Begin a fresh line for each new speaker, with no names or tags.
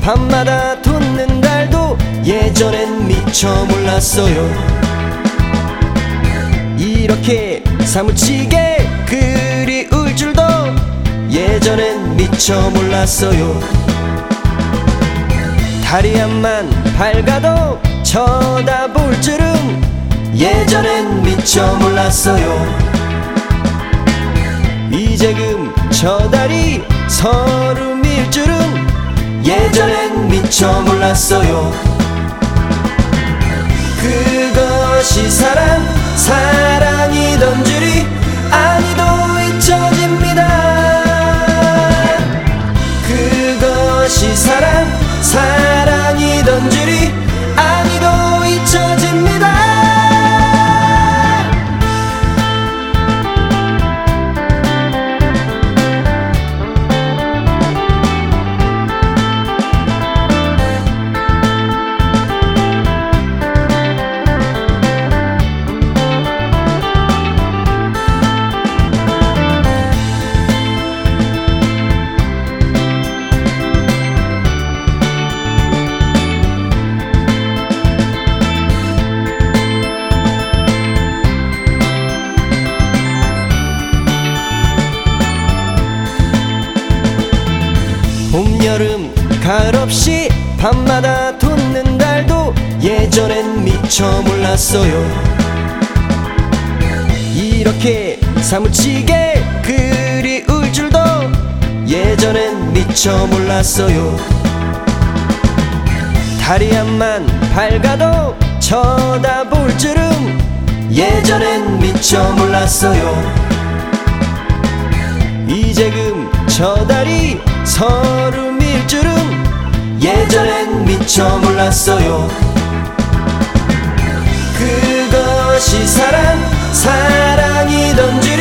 밤마다 돋는 달도 예전엔 미처 몰랐어요. 이렇게 사무치게 그리울 줄도 예전엔 미처 몰랐어요. 달이 암만 밝아도 쳐다볼 줄은 예전엔 미처 몰랐어요. 이제금 저 달이 서름일 줄은 예전엔 미처 몰랐어요. 그것이 사랑이던 줄이 아니도 잊혀집니다. 그것이 사랑이던 줄이 아니도 잊혀집니다. 봄, 여름, 가을 없이 밤마다 돋는 달도 예전엔 미처 몰랐어요. 이렇게 사무치게 그리울 줄도 예전엔 미처 몰랐어요. 달이 암만 밝아도 쳐다볼 줄은 예전엔 미처 몰랐어요. 이제금 저 달이 서름일 줄은 예전엔 미처 몰랐어요. 그것이 사랑이던 줄